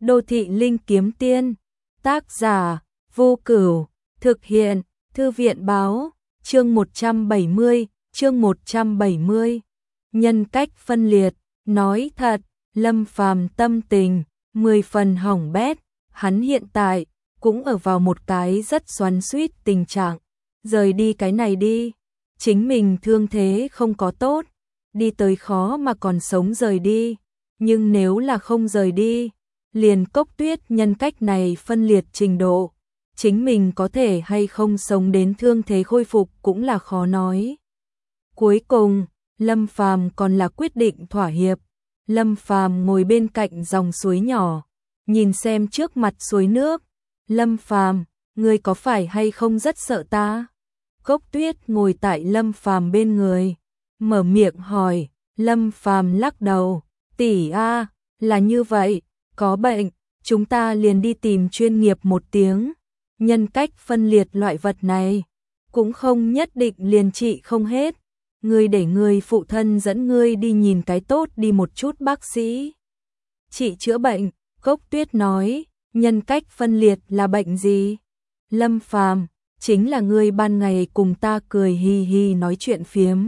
Đô thị linh kiếm tiên. Tác giả Vô Cửu. Thực hiện Thư viện báo. Chương 170. Chương 170. Nhân cách phân liệt. Nói thật, Lâm Phàm tâm tình 10 phần hỏng bét. Hắn hiện tại cũng ở vào một cái rất xoắn xuýt tình trạng. Rời đi cái này đi. Chính mình thương thế không có tốt, đi tới khó mà còn sống rời đi. Nhưng nếu là không rời đi, liền Cốc Tuyết nhân cách này phân liệt trình độ, chính mình có thể hay không sống đến thương thế khôi phục cũng là khó nói. Cuối cùng, Lâm Phàm còn là quyết định thỏa hiệp. Lâm Phàm ngồi bên cạnh dòng suối nhỏ, nhìn xem trước mặt suối nước. Lâm Phàm, ngươi có phải hay không rất sợ ta? Cốc Tuyết ngồi tại Lâm Phàm bên người, mở miệng hỏi. Lâm Phàm lắc đầu, tỷ a, là như vậy, có bệnh, chúng ta liền đi tìm chuyên nghiệp một tiếng. Nhân cách phân liệt loại vật này, cũng không nhất định liền trị không hết. Ngươi để người phụ thân dẫn ngươi đi nhìn cái tốt đi một chút bác sĩ. Trị chữa bệnh, Cốc Tuyết nói. Nhân cách phân liệt là bệnh gì? Lâm Phàm, chính là ngươi ban ngày cùng ta cười hi hi nói chuyện phiếm,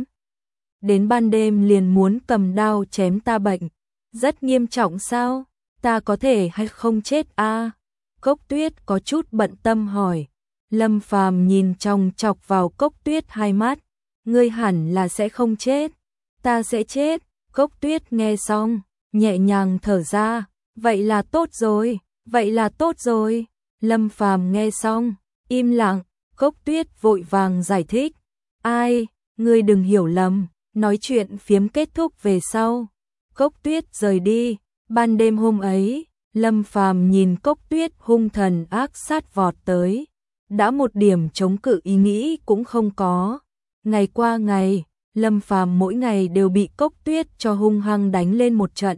đến ban đêm liền muốn cầm đao chém ta bệnh. Rất nghiêm trọng sao? Ta có thể hay không chết a? Cốc Tuyết có chút bận tâm hỏi. Lâm Phàm nhìn chòng chọc vào Cốc Tuyết hai mắt. Ngươi hẳn là sẽ không chết. Ta sẽ chết. Cốc Tuyết nghe xong, nhẹ nhàng thở ra. Vậy là tốt rồi, vậy là tốt rồi. Lâm Phàm nghe xong, im lặng. Cốc Tuyết vội vàng giải thích. Ai, ngươi đừng hiểu lầm. Nói chuyện phiếm kết thúc về sau, Cốc Tuyết rời đi. Ban đêm hôm ấy, Lâm Phàm nhìn Cốc Tuyết hung thần ác sát vọt tới, đã một điểm chống cự ý nghĩ cũng không có. Ngày qua ngày, Lâm Phàm mỗi ngày đều bị Cốc Tuyết cho hung hăng đánh lên một trận.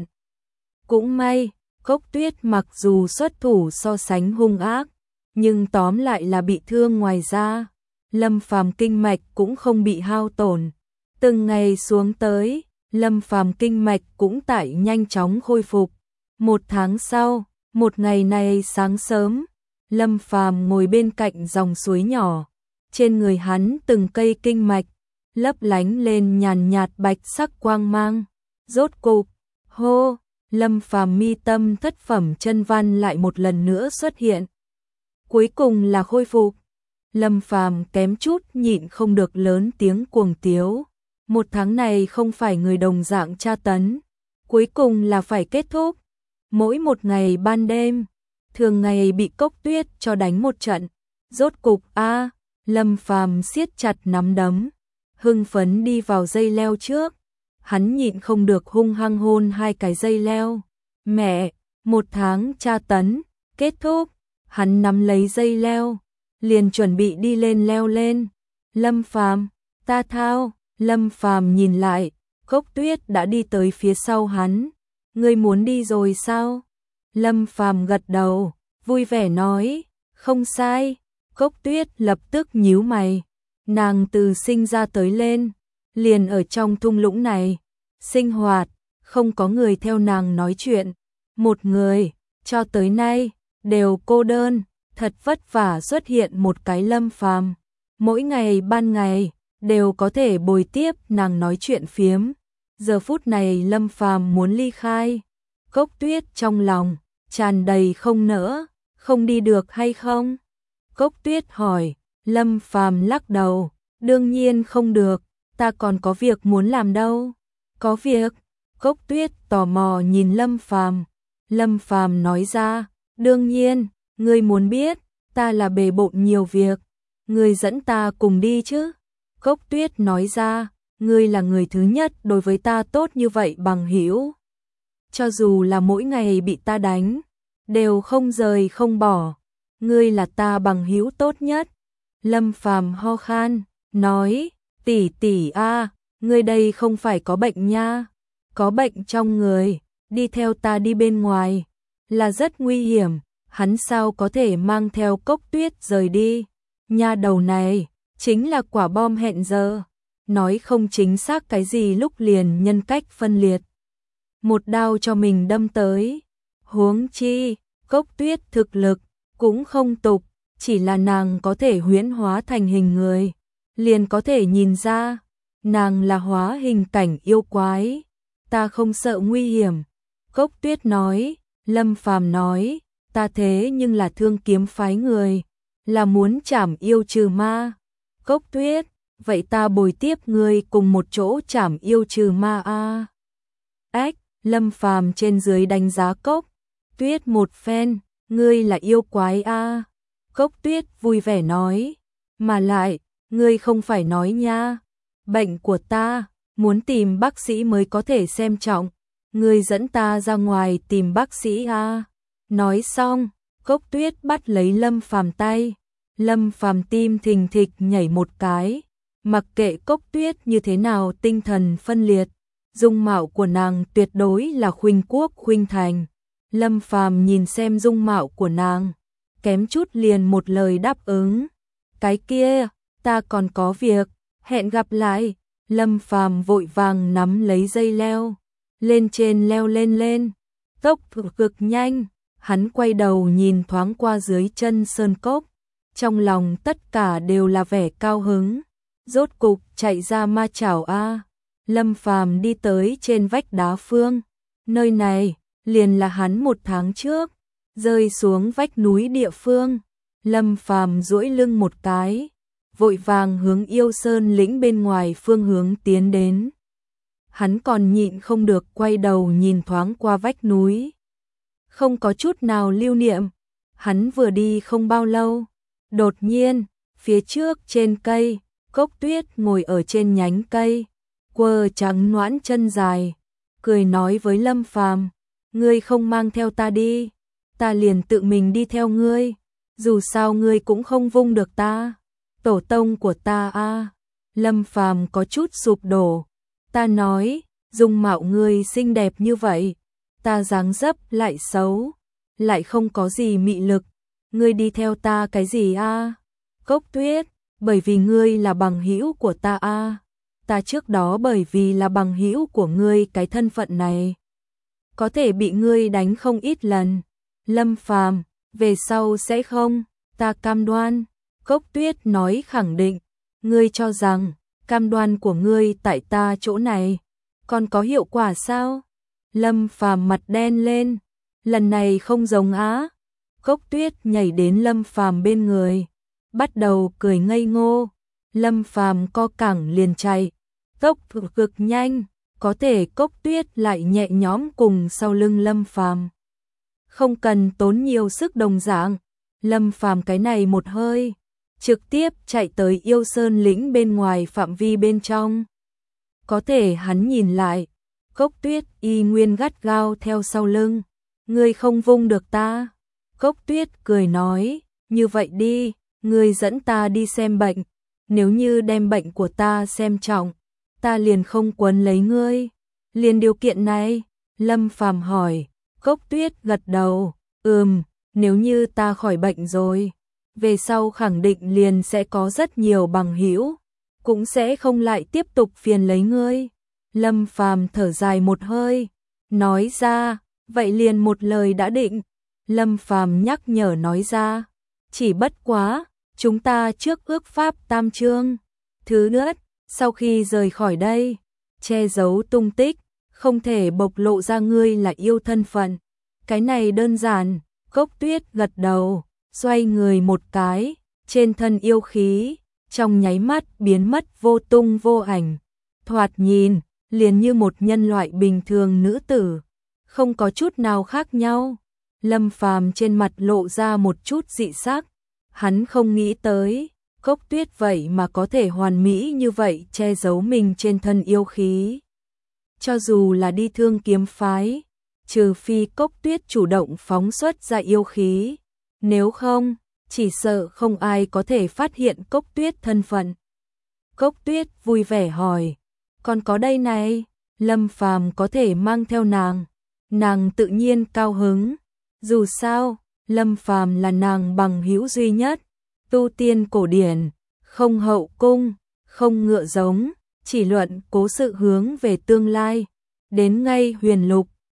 Cũng may, Cốc Tuyết mặc dù xuất thủ so sánh hung ác, nhưng tóm lại là bị thương ngoài ra. Lâm Phàm kinh mạch cũng không bị hao tổn. Từng ngày xuống tới, Lâm Phàm kinh mạch cũng tại nhanh chóng khôi phục. Một tháng sau, một ngày này sáng sớm, Lâm Phàm ngồi bên cạnh dòng suối nhỏ. Trên người hắn từng cây kinh mạch lấp lánh lên nhàn nhạt bạch sắc quang mang. Rốt cục, hô, Lâm Phàm mi tâm thất phẩm chân văn lại một lần nữa xuất hiện. Cuối cùng là khôi phục. Lâm Phàm kém chút nhịn không được lớn tiếng cuồng tiếu. Một tháng này không phải người đồng dạng tra tấn, cuối cùng là phải kết thúc. Mỗi một ngày ban đêm, thường ngày bị Cốc Tuyết cho đánh một trận. Rốt cục a, Lâm Phàm siết chặt nắm đấm, hưng phấn đi vào dây leo trước. Hắn nhịn không được hung hăng hôn hai cái dây leo. Mẹ, một tháng tra tấn, kết thúc. Hắn nắm lấy dây leo, liền chuẩn bị đi lên leo lên. Lâm Phàm, ta thao. Lâm Phàm nhìn lại, Cốc Tuyết đã đi tới phía sau hắn. Ngươi muốn đi rồi sao? Lâm Phàm gật đầu, vui vẻ nói, không sai. Cốc Tuyết lập tức nhíu mày. Nàng từ sinh ra tới lên, liền ở trong thung lũng này, sinh hoạt, không có người theo nàng nói chuyện. Một người, cho tới nay, đều cô đơn, thật vất vả xuất hiện một cái Lâm Phàm. Mỗi ngày ban ngày, đều có thể bồi tiếp nàng nói chuyện phiếm. Giờ phút này Lâm Phàm muốn ly khai. Cốc Tuyết trong lòng tràn đầy không nỡ, không đi được hay không? Cốc Tuyết hỏi. Lâm Phàm lắc đầu, đương nhiên không được, ta còn có việc muốn làm đâu. Có việc? Cốc Tuyết tò mò nhìn Lâm Phàm. Lâm Phàm nói ra, đương nhiên, ngươi muốn biết, ta là bề bộn nhiều việc, ngươi dẫn ta cùng đi chứ? Cốc Tuyết nói ra, ngươi là người thứ nhất đối với ta tốt như vậy bằng hữu. Cho dù là mỗi ngày bị ta đánh, đều không rời không bỏ. Ngươi là ta bằng hữu tốt nhất. Lâm Phàm ho khan, nói, tỷ tỷ a, ngươi đây không phải có bệnh nha. Có bệnh trong người, đi theo ta đi bên ngoài, là rất nguy hiểm. Hắn sao có thể mang theo Cốc Tuyết rời đi? Nha đầu này chính là quả bom hẹn giờ. Nói không chính xác cái gì lúc liền nhân cách phân liệt. Một đao cho mình đâm tới. Huống chi, Cốc Tuyết thực lực cũng không tục, chỉ là nàng có thể huyễn hóa thành hình người, liền có thể nhìn ra, nàng là hóa hình cảnh yêu quái. Ta không sợ nguy hiểm. Cốc Tuyết nói. Lâm Phàm nói, ta thế nhưng là Thương Kiếm phái người, là muốn trảm yêu trừ ma. Cốc Tuyết, vậy ta bồi tiếp ngươi cùng một chỗ trảm yêu trừ ma a. Ách, Lâm Phàm trên dưới đánh giá Cốc Tuyết một phen, ngươi là yêu quái a. Cốc Tuyết vui vẻ nói, mà lại, ngươi không phải nói nha, bệnh của ta, muốn tìm bác sĩ mới có thể xem trọng, ngươi dẫn ta ra ngoài tìm bác sĩ a. Nói xong, Cốc Tuyết bắt lấy Lâm Phàm tay, Lâm Phàm tim thình thịch nhảy một cái, mặc kệ Cốc Tuyết như thế nào tinh thần phân liệt, dung mạo của nàng tuyệt đối là khuynh quốc khuynh thành. Lâm Phàm nhìn xem dung mạo của nàng, kém chút liền một lời đáp ứng. Cái kia, ta còn có việc, hẹn gặp lại. Lâm Phàm vội vàng nắm lấy dây leo, lên trên leo lên, tốc cực nhanh, hắn quay đầu nhìn thoáng qua dưới chân sơn cốc, trong lòng tất cả đều là vẻ cao hứng, rốt cục chạy ra ma chảo a. Lâm Phàm đi tới trên vách đá phương, nơi này liền là hắn 1 tháng trước rơi xuống vách núi địa phương. Lâm Phàm duỗi lưng một cái, vội vàng hướng Yêu Sơn lĩnh bên ngoài phương hướng tiến đến. Hắn còn nhịn không được quay đầu nhìn thoáng qua vách núi, không có chút nào lưu niệm. Hắn vừa đi không bao lâu, đột nhiên, phía trước trên cây, Cốc Tuyết ngồi ở trên nhánh cây, quơ trắng noãn chân dài, cười nói với Lâm Phàm, ngươi không mang theo ta đi, ta liền tự mình đi theo ngươi, dù sao ngươi cũng không vung được ta, tổ tông của ta a. Lâm Phàm có chút sụp đổ, ta nói, dung mạo ngươi xinh đẹp như vậy, ta dáng dấp lại xấu, lại không có gì mị lực, ngươi đi theo ta cái gì a? Cốc Tuyết, bởi vì ngươi là bằng hữu của ta a. Ta trước đó bởi vì là bằng hữu của ngươi cái thân phận này, có thể bị ngươi đánh không ít lần. Lâm Phàm, về sau sẽ không, ta cam đoan. Cốc Tuyết nói khẳng định, ngươi cho rằng cam đoan của ngươi tại ta chỗ này còn có hiệu quả sao? Lâm Phàm mặt đen lên, lần này không giống á. Cốc Tuyết nhảy đến Lâm Phàm bên người, bắt đầu cười ngây ngô. Lâm Phàm co cẳng liền chạy, tốc cực nhanh, có thể Cốc Tuyết lại nhẹ nhõm cùng sau lưng Lâm Phàm, không cần tốn nhiều sức đồng dạng. Lâm Phàm cái này một hơi, trực tiếp chạy tới Yêu Sơn lĩnh bên ngoài phạm vi bên trong. Có thể hắn nhìn lại, Cốc Tuyết y nguyên gắt gao theo sau lưng. Ngươi không vung được ta. Cốc Tuyết cười nói, như vậy đi, ngươi dẫn ta đi xem bệnh. Nếu như đem bệnh của ta xem trọng, ta liền không quấn lấy ngươi. Liền điều kiện này? Lâm Phàm hỏi. Cốc Tuyết gật đầu, nếu như ta khỏi bệnh rồi, về sau khẳng định liền sẽ có rất nhiều bằng hữu, cũng sẽ không lại tiếp tục phiền lấy ngươi. Lâm Phàm thở dài một hơi, nói ra, vậy liền một lời đã định. Lâm Phàm nhắc nhở nói ra, chỉ bất quá, chúng ta trước ước pháp tam chương. Thứ nhất, sau khi rời khỏi đây, che giấu tung tích, không thể bộc lộ ra ngươi là yêu thân phận. Cái này đơn giản. Cốc Tuyết gật đầu, xoay người một cái, trên thân yêu khí, trong nháy mắt biến mất vô tung vô ảnh. Thoạt nhìn, liền như một nhân loại bình thường nữ tử, không có chút nào khác nhau. Lâm Phàm trên mặt lộ ra một chút dị sắc, hắn không nghĩ tới, Cốc Tuyết vậy mà có thể hoàn mỹ như vậy che giấu mình trên thân yêu khí. Cho dù là đi Thương Kiếm phái, trừ phi Cốc Tuyết chủ động phóng xuất ra yêu khí, nếu không, chỉ sợ không ai có thể phát hiện Cốc Tuyết thân phận. Cốc Tuyết vui vẻ hỏi, còn có đây này, Lâm Phàm có thể mang theo nàng tự nhiên cao hứng. Dù sao, Lâm Phàm là nàng bằng hữu duy nhất, tu tiên cổ điển, không hậu cung, không ngựa giống, chỉ luận cố sự hướng về tương lai, đến ngay huyền lục,